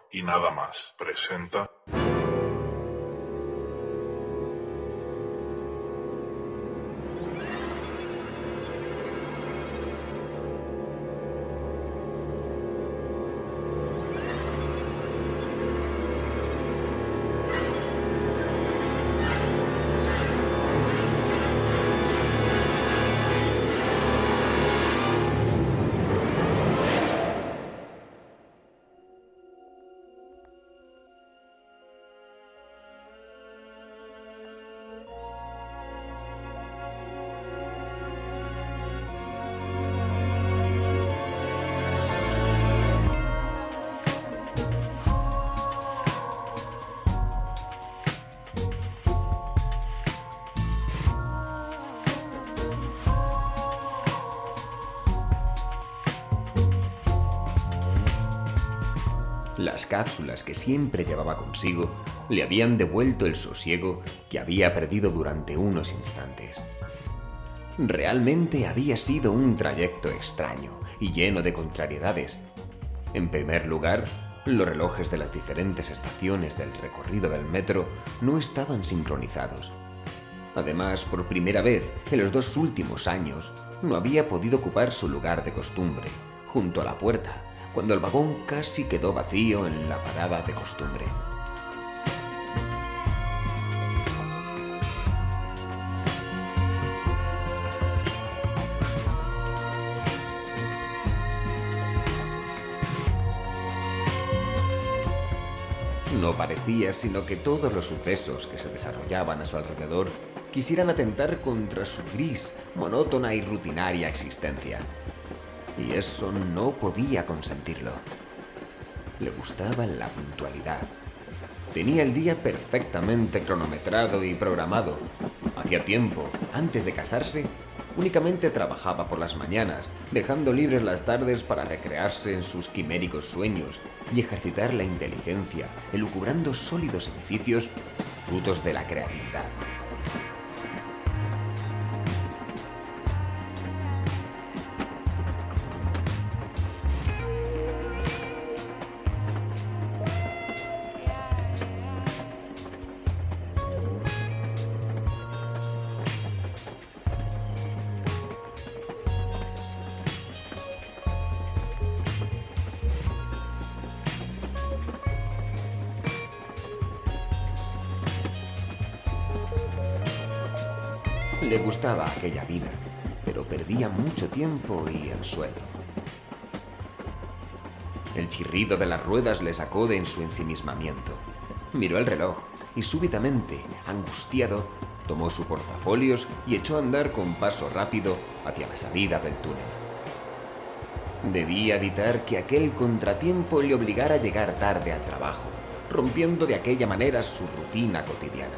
y nada más presenta... Las cápsulas que siempre llevaba consigo le habían devuelto el sosiego que había perdido durante unos instantes. Realmente había sido un trayecto extraño y lleno de contrariedades. En primer lugar, los relojes de las diferentes estaciones del recorrido del metro no estaban sincronizados. Además, por primera vez en los 2 últimos años, no había podido ocupar su lugar de costumbre, junto a la puerta, cuando el vagón casi quedó vacío en la parada de costumbre. No parecía sino que todos los sucesos que se desarrollaban a su alrededor quisieran atentar contra su gris, monótona y rutinaria existencia. Y eso no podía consentirlo. Le gustaba la puntualidad. Tenía el día perfectamente cronometrado y programado. Hacía tiempo, antes de casarse, únicamente trabajaba por las mañanas, dejando libres las tardes para recrearse en sus quiméricos sueños y ejercitar la inteligencia, elucubrando sólidos edificios, frutos de la creatividad. Le gustaba aquella vida, pero perdía mucho tiempo y el sueldo. El chirrido de las ruedas le sacó de su ensimismamiento. Miró el reloj y súbitamente, angustiado, tomó su portafolios y echó a andar con paso rápido hacia la salida del túnel. Debía evitar que aquel contratiempo le obligara a llegar tarde al trabajo, rompiendo de aquella manera su rutina cotidiana.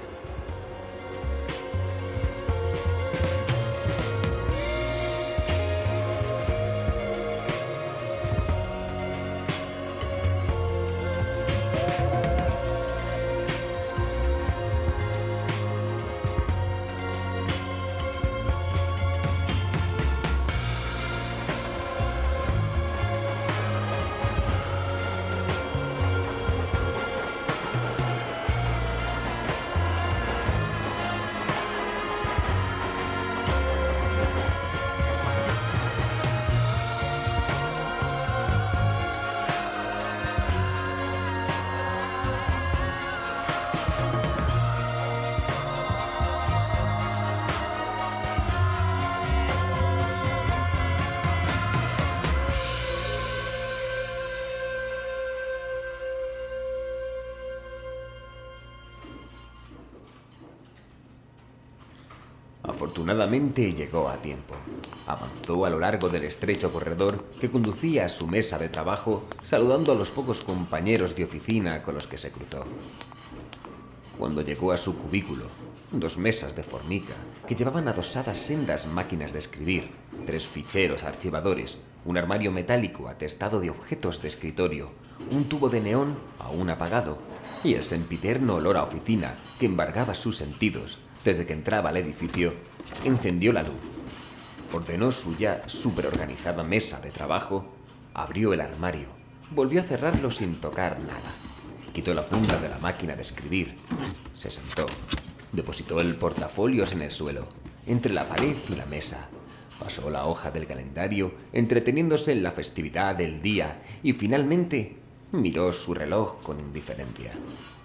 Afortunadamente llegó a tiempo. Avanzó a lo largo del estrecho corredor que conducía a su mesa de trabajo, saludando a los pocos compañeros de oficina con los que se cruzó. Cuando llegó a su cubículo, 2 mesas de formica que llevaban adosadas sendas máquinas de escribir, 3 ficheros archivadores, un armario metálico atestado de objetos de escritorio, un tubo de neón aún apagado y el sempiterno olor a oficina que embargaba sus sentidos desde que entraba al edificio, encendió la luz, ordenó su ya superorganizada mesa de trabajo, abrió el armario, volvió a cerrarlo sin tocar nada. Quitó la funda de la máquina de escribir. Se sentó. Depositó el portafolios en el suelo, entre la pared y la mesa. Pasó la hoja del calendario, entreteniéndose en la festividad del día, y finalmente miró su reloj con indiferencia.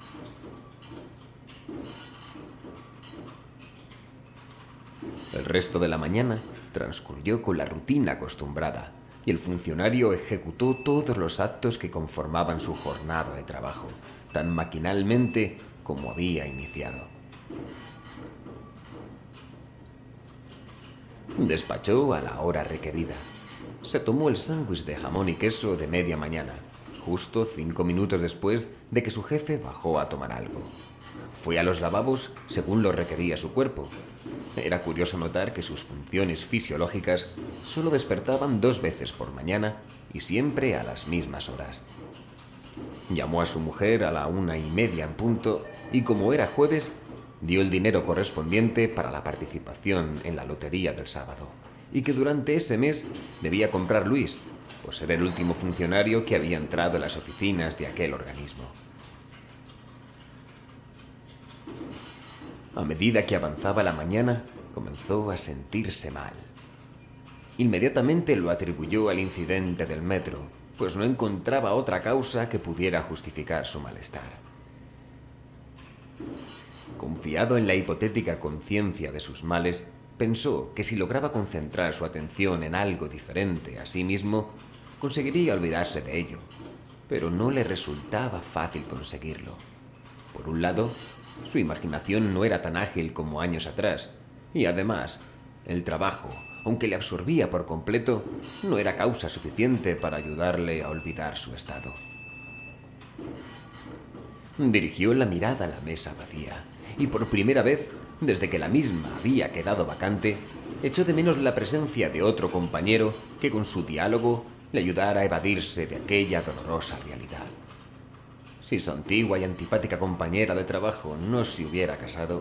El resto de la mañana transcurrió con la rutina acostumbrada, y el funcionario ejecutó todos los actos que conformaban su jornada de trabajo, tan maquinalmente como había iniciado. Despachó a la hora requerida. Se tomó el sándwich de jamón y queso de media mañana, justo 5 minutos después de que su jefe bajó a tomar algo. Fue a los lavabos según lo requería su cuerpo. Era curioso notar que sus funciones fisiológicas solo despertaban 2 veces por mañana y siempre a las mismas horas. Llamó a su mujer a la 1:30 en punto y, como era jueves, dio el dinero correspondiente para la participación en la lotería del sábado, y que durante ese mes debía comprar Luis, por ser el último funcionario que había entrado en las oficinas de aquel organismo. A medida que avanzaba la mañana, comenzó a sentirse mal. Inmediatamente lo atribuyó al incidente del metro, pues no encontraba otra causa que pudiera justificar su malestar. Confiado en la hipotética conciencia de sus males, pensó que si lograba concentrar su atención en algo diferente a sí mismo, conseguiría olvidarse de ello, pero no le resultaba fácil conseguirlo. Por un lado, su imaginación no era tan ágil como años atrás, y además, el trabajo, aunque le absorbía por completo, no era causa suficiente para ayudarle a olvidar su estado. Dirigió la mirada a la mesa vacía, y por primera vez, desde que la misma había quedado vacante, echó de menos la presencia de otro compañero que con su diálogo le ayudara a evadirse de aquella dolorosa realidad. Si su antigua y antipática compañera de trabajo no se hubiera casado,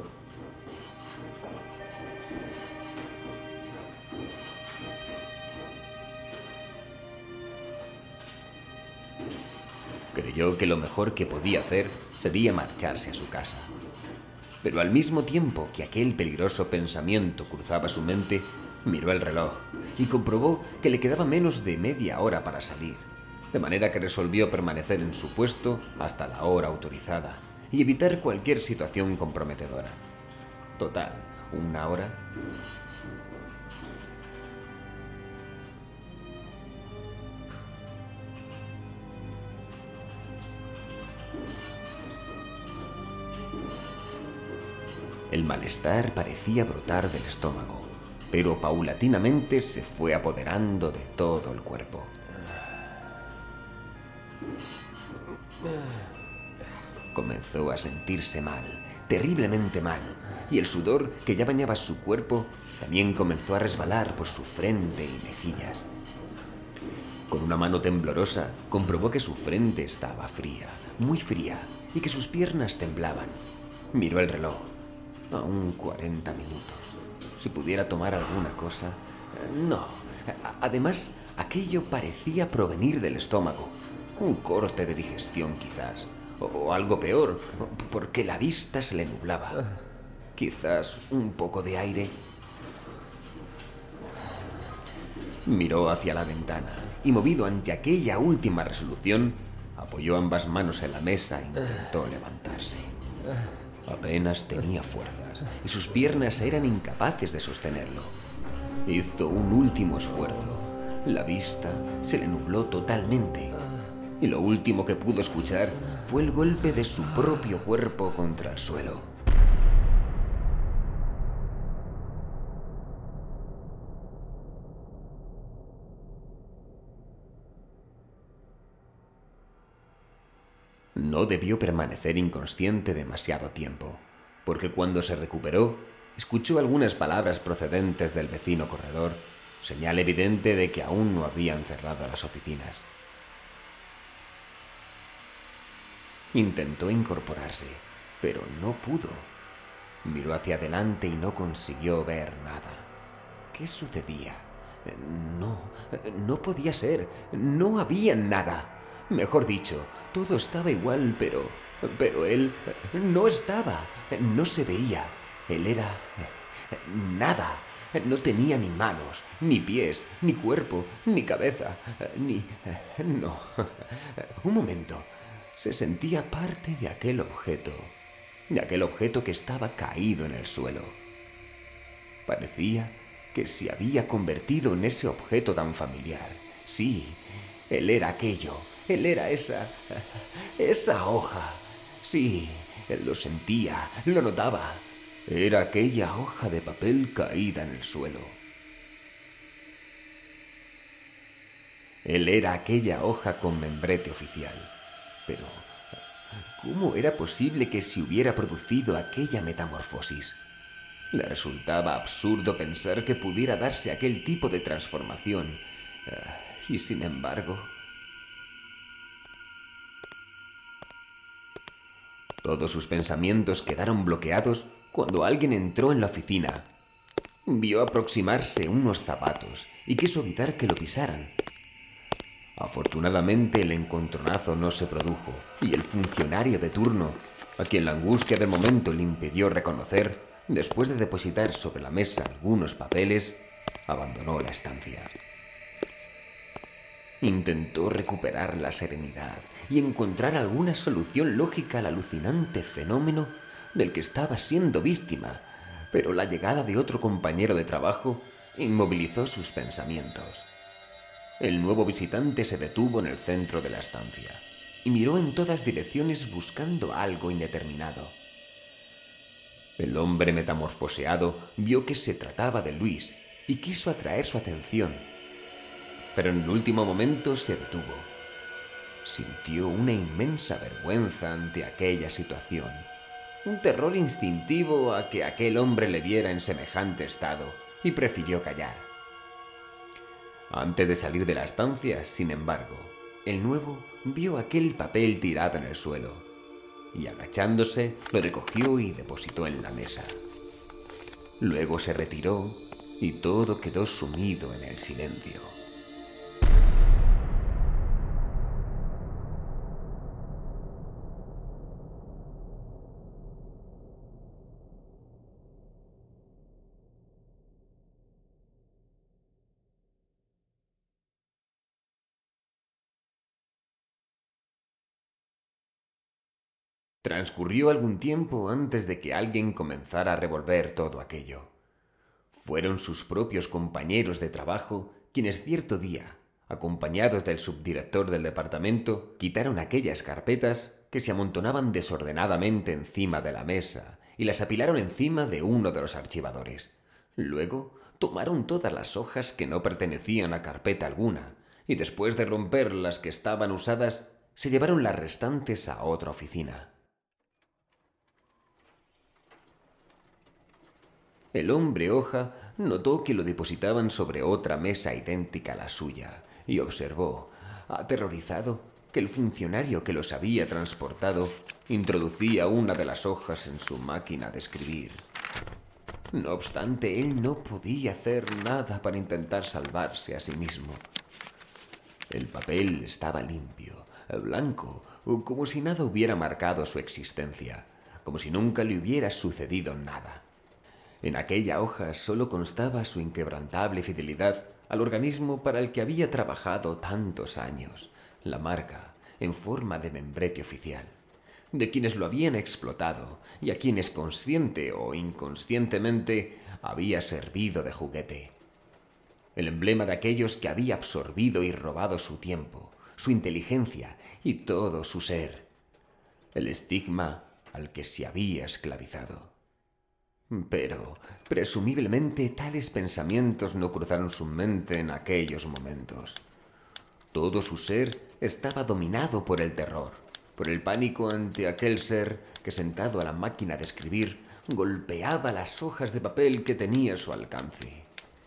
creyó que lo mejor que podía hacer sería marcharse a su casa. Pero al mismo tiempo que aquel peligroso pensamiento cruzaba su mente, miró el reloj y comprobó que le quedaba menos de media hora para salir, de manera que resolvió permanecer en su puesto hasta la hora autorizada y evitar cualquier situación comprometedora. Total, 1 hora. El malestar parecía brotar del estómago, pero paulatinamente se fue apoderando de todo el cuerpo. Comenzó a sentirse mal, terriblemente mal, y el sudor que ya bañaba su cuerpo también comenzó a resbalar por su frente y mejillas. Con una mano temblorosa comprobó que su frente estaba fría, muy fría, y que sus piernas temblaban. Miró el reloj. Aún 40 minutos. Si pudiera tomar alguna cosa. No. Además, aquello parecía provenir del estómago. Un corte de digestión, quizás. O algo peor, porque la vista se le nublaba. Quizás un poco de aire. Miró hacia la ventana y, movido ante aquella última resolución, apoyó ambas manos en la mesa e intentó levantarse. Apenas tenía fuerzas y sus piernas eran incapaces de sostenerlo. Hizo un último esfuerzo. La vista se le nubló totalmente y lo último que pudo escuchar fue el golpe de su propio cuerpo contra el suelo. No debió permanecer inconsciente demasiado tiempo, porque cuando se recuperó, escuchó algunas palabras procedentes del vecino corredor, señal evidente de que aún no habían cerrado las oficinas. Intentó incorporarse, pero no pudo. Miró hacia adelante y no consiguió ver nada. ¿Qué sucedía? No podía ser. No había nada. Mejor dicho, todo estaba igual, pero él no estaba, no se veía. Él era nada. No tenía ni manos, ni pies, ni cuerpo, ni cabeza, ni... No. Un momento. Se sentía parte de aquel objeto que estaba caído en el suelo. Parecía que se había convertido en ese objeto tan familiar. Sí, él era aquello, él era esa hoja. Sí, él lo sentía, lo notaba. Era aquella hoja de papel caída en el suelo. Él era aquella hoja con membrete oficial. Pero, ¿cómo era posible que se hubiera producido aquella metamorfosis? Le resultaba absurdo pensar que pudiera darse aquel tipo de transformación. Y sin embargo... Todos sus pensamientos quedaron bloqueados cuando alguien entró en la oficina. Vio aproximarse unos zapatos y quiso evitar que lo pisaran. Afortunadamente el encontronazo no se produjo y el funcionario de turno, a quien la angustia del momento le impidió reconocer, después de depositar sobre la mesa algunos papeles, abandonó la estancia. Intentó recuperar la serenidad y encontrar alguna solución lógica al alucinante fenómeno del que estaba siendo víctima, pero la llegada de otro compañero de trabajo inmovilizó sus pensamientos. El nuevo visitante se detuvo en el centro de la estancia y miró en todas direcciones buscando algo indeterminado. El hombre metamorfoseado vio que se trataba de Luis y quiso atraer su atención, pero en el último momento se detuvo. Sintió una inmensa vergüenza ante aquella situación, un terror instintivo a que aquel hombre le viera en semejante estado, y prefirió callar. Antes de salir de la estancia, sin embargo, el nuevo vio aquel papel tirado en el suelo, y agachándose lo recogió y depositó en la mesa. Luego se retiró y todo quedó sumido en el silencio. Transcurrió algún tiempo antes de que alguien comenzara a revolver todo aquello. Fueron sus propios compañeros de trabajo quienes cierto día, acompañados del subdirector del departamento, quitaron aquellas carpetas que se amontonaban desordenadamente encima de la mesa y las apilaron encima de uno de los archivadores. Luego tomaron todas las hojas que no pertenecían a carpeta alguna y después de romper las que estaban usadas, se llevaron las restantes a otra oficina. El hombre hoja notó que lo depositaban sobre otra mesa idéntica a la suya y observó, aterrorizado, que el funcionario que los había transportado introducía una de las hojas en su máquina de escribir. No obstante, él no podía hacer nada para intentar salvarse a sí mismo. El papel estaba limpio, blanco, como si nada hubiera marcado su existencia, como si nunca le hubiera sucedido nada. En aquella hoja solo constaba su inquebrantable fidelidad al organismo para el que había trabajado tantos años, la marca en forma de membrete oficial, de quienes lo habían explotado y a quienes consciente o inconscientemente había servido de juguete. El emblema de aquellos que había absorbido y robado su tiempo, su inteligencia y todo su ser. El estigma al que se había esclavizado. Pero, presumiblemente, tales pensamientos no cruzaron su mente en aquellos momentos. Todo su ser estaba dominado por el terror, por el pánico ante aquel ser que, sentado a la máquina de escribir, golpeaba las hojas de papel que tenía a su alcance.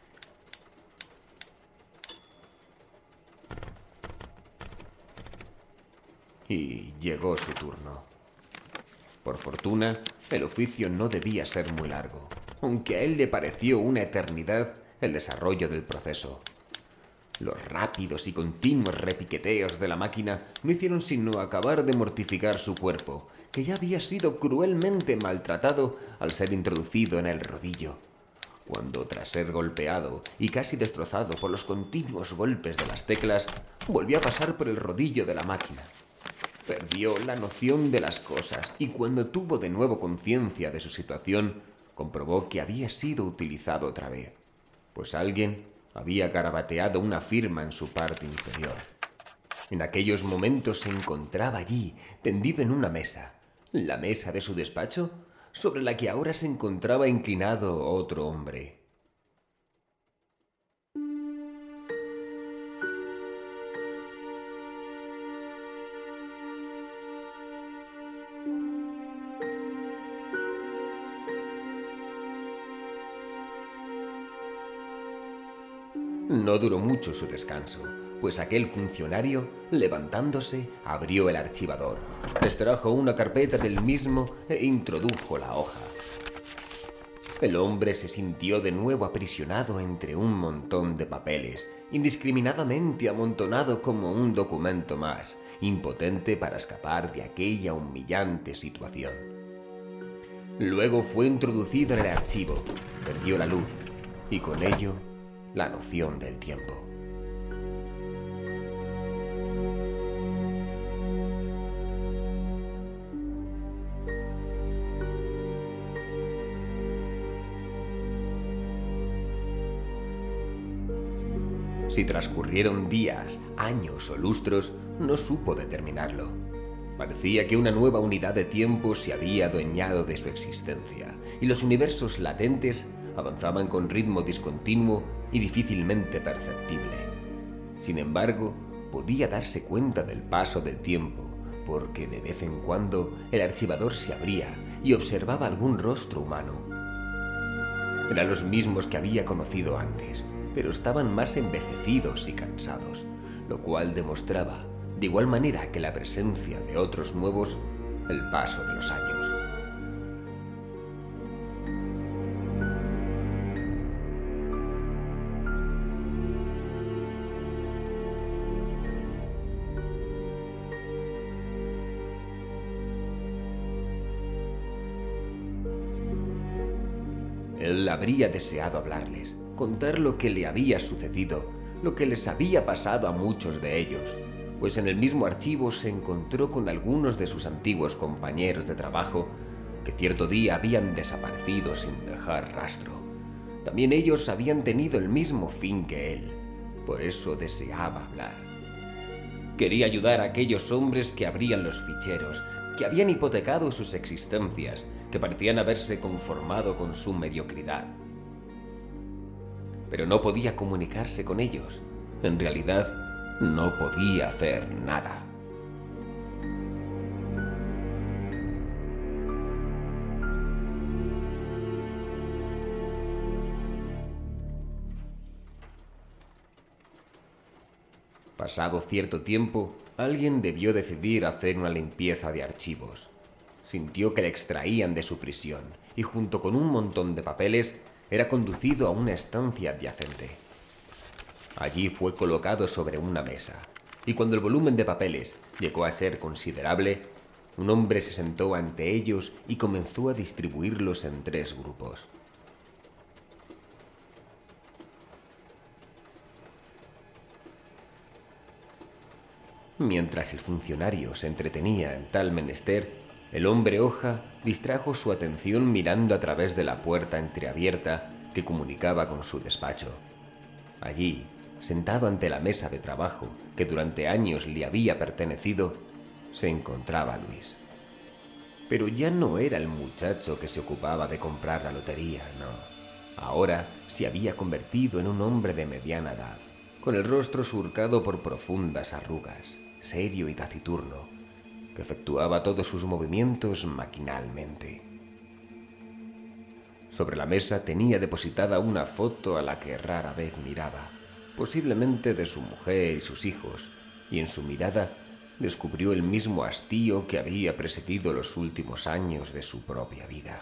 Y llegó su turno. Por fortuna, el oficio no debía ser muy largo, aunque a él le pareció una eternidad el desarrollo del proceso. Los rápidos y continuos repiqueteos de la máquina no hicieron sino acabar de mortificar su cuerpo, que ya había sido cruelmente maltratado al ser introducido en el rodillo. Cuando, tras ser golpeado y casi destrozado por los continuos golpes de las teclas, volvió a pasar por el rodillo de la máquina. Perdió la noción de las cosas y cuando tuvo de nuevo conciencia de su situación, comprobó que había sido utilizado otra vez, pues alguien había garabateado una firma en su parte inferior. En aquellos momentos se encontraba allí, tendido en una mesa, la mesa de su despacho, sobre la que ahora se encontraba inclinado otro hombre. No duró mucho su descanso, pues aquel funcionario, levantándose, abrió el archivador, extrajo una carpeta del mismo e introdujo la hoja. El hombre se sintió de nuevo aprisionado entre un montón de papeles, indiscriminadamente amontonado como un documento más, impotente para escapar de aquella humillante situación. Luego fue introducido en el archivo, perdió la luz y con ello la noción del tiempo. Si transcurrieron días, años o lustros, no supo determinarlo. Parecía que una nueva unidad de tiempo se había adueñado de su existencia, y los universos latentes avanzaban con ritmo discontinuo y difícilmente perceptible. Sin embargo, podía darse cuenta del paso del tiempo, porque de vez en cuando el archivador se abría y observaba algún rostro humano. Eran los mismos que había conocido antes, pero estaban más envejecidos y cansados, lo cual demostraba, de igual manera que la presencia de otros nuevos, el paso de los años. Él habría deseado hablarles, contar lo que le había sucedido, lo que les había pasado a muchos de ellos, pues en el mismo archivo se encontró con algunos de sus antiguos compañeros de trabajo que cierto día habían desaparecido sin dejar rastro. También ellos habían tenido el mismo fin que él, por eso deseaba hablar. Quería ayudar a aquellos hombres que abrían los ficheros, que habían hipotecado sus existencias, que parecían haberse conformado con su mediocridad. Pero no podía comunicarse con ellos. En realidad, no podía hacer nada. Pasado cierto tiempo, alguien debió decidir hacer una limpieza de archivos. Sintió que le extraían de su prisión y junto con un montón de papeles era conducido a una estancia adyacente. Allí fue colocado sobre una mesa y cuando el volumen de papeles llegó a ser considerable, un hombre se sentó ante ellos y comenzó a distribuirlos en 3 grupos. Mientras el funcionario se entretenía en tal menester, el hombre hoja distrajo su atención mirando a través de la puerta entreabierta que comunicaba con su despacho. Allí, sentado ante la mesa de trabajo que durante años le había pertenecido, se encontraba Luis. Pero ya no era el muchacho que se ocupaba de comprar la lotería, no. Ahora se había convertido en un hombre de mediana edad, con el rostro surcado por profundas arrugas, serio y taciturno, que efectuaba todos sus movimientos maquinalmente. Sobre la mesa tenía depositada una foto a la que rara vez miraba, posiblemente de su mujer y sus hijos, y en su mirada descubrió el mismo hastío que había precedido los últimos años de su propia vida.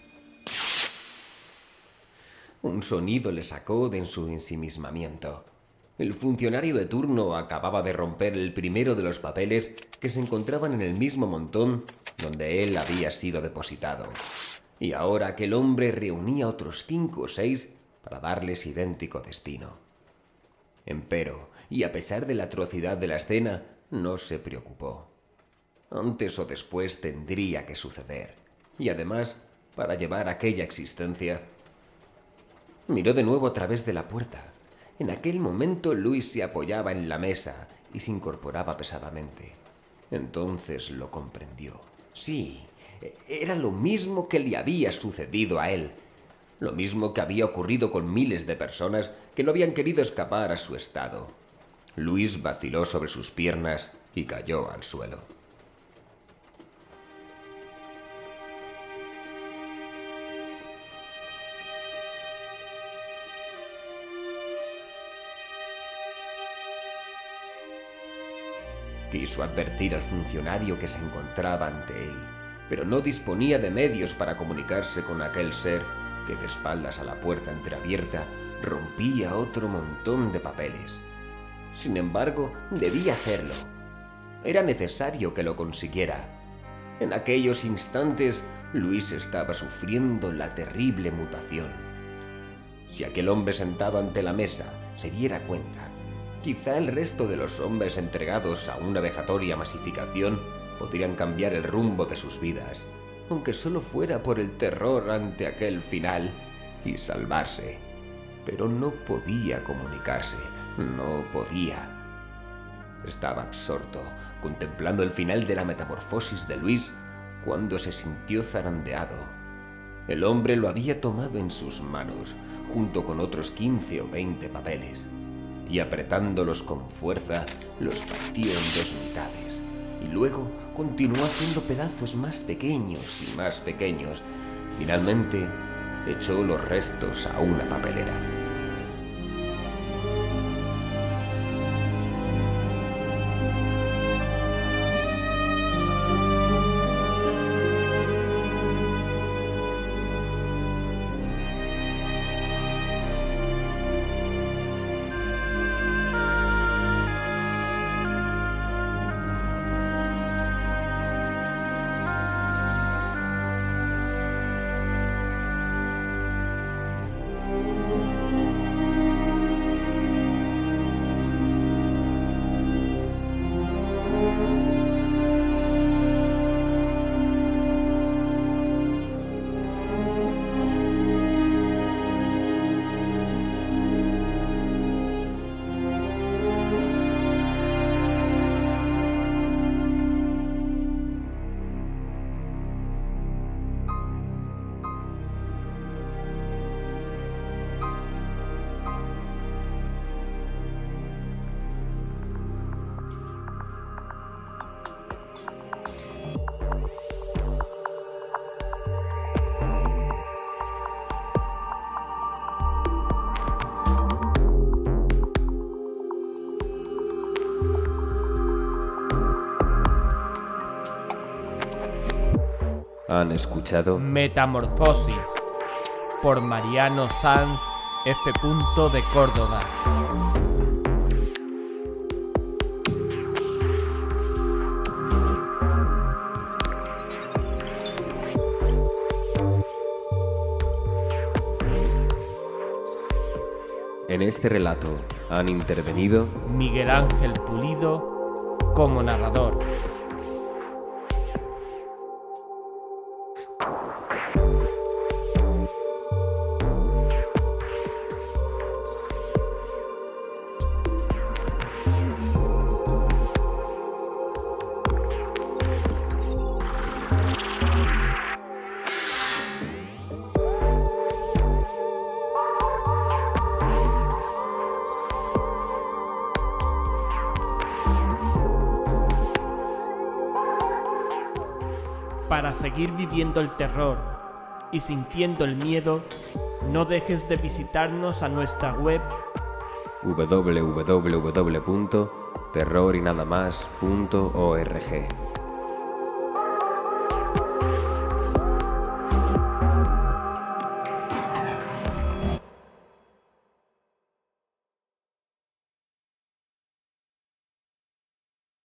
Un sonido le sacó de su ensimismamiento. el funcionario de turno acababa de romper el primero de los papeles que se encontraban en el mismo montón donde él había sido depositado. Y ahora aquel hombre reunía otros 5 o 6 para darles idéntico destino. Empero, y a pesar de la atrocidad de la escena, no se preocupó. Antes o después tendría que suceder. Y además, para llevar aquella existencia... Miró de nuevo a través de la puerta. En aquel momento Luis se apoyaba en la mesa y se incorporaba pesadamente. Entonces lo comprendió. Sí, era lo mismo que le había sucedido a él. Lo mismo que había ocurrido con miles de personas que no habían querido escapar a su estado. Luis vaciló sobre sus piernas y cayó al suelo. Quiso advertir al funcionario que se encontraba ante él, pero no disponía de medios para comunicarse con aquel ser que, de espaldas a la puerta entreabierta, rompía otro montón de papeles. Sin embargo, debía hacerlo. Era necesario que lo consiguiera. En aquellos instantes, Luis estaba sufriendo la terrible mutación. Si aquel hombre sentado ante la mesa se diera cuenta, quizá el resto de los hombres entregados a una vejatoria masificación podrían cambiar el rumbo de sus vidas, aunque solo fuera por el terror ante aquel final, y salvarse. Pero no podía comunicarse, no podía. Estaba absorto, contemplando el final de la metamorfosis de Luis, cuando se sintió zarandeado. El hombre lo había tomado en sus manos, junto con otros 15 o 20 papeles, y apretándolos con fuerza, los partió en 2 mitades, y luego continuó haciendo pedazos más pequeños y más pequeños. Finalmente, echó los restos a una papelera. Han escuchado Metamorfosis por Mariano Sanz F. de Córdoba. En este relato han intervenido Miguel Ángel Pulido como narrador. Para seguir viviendo el terror y sintiendo el miedo, no dejes de visitarnos a nuestra web www.terrorinadamas.org.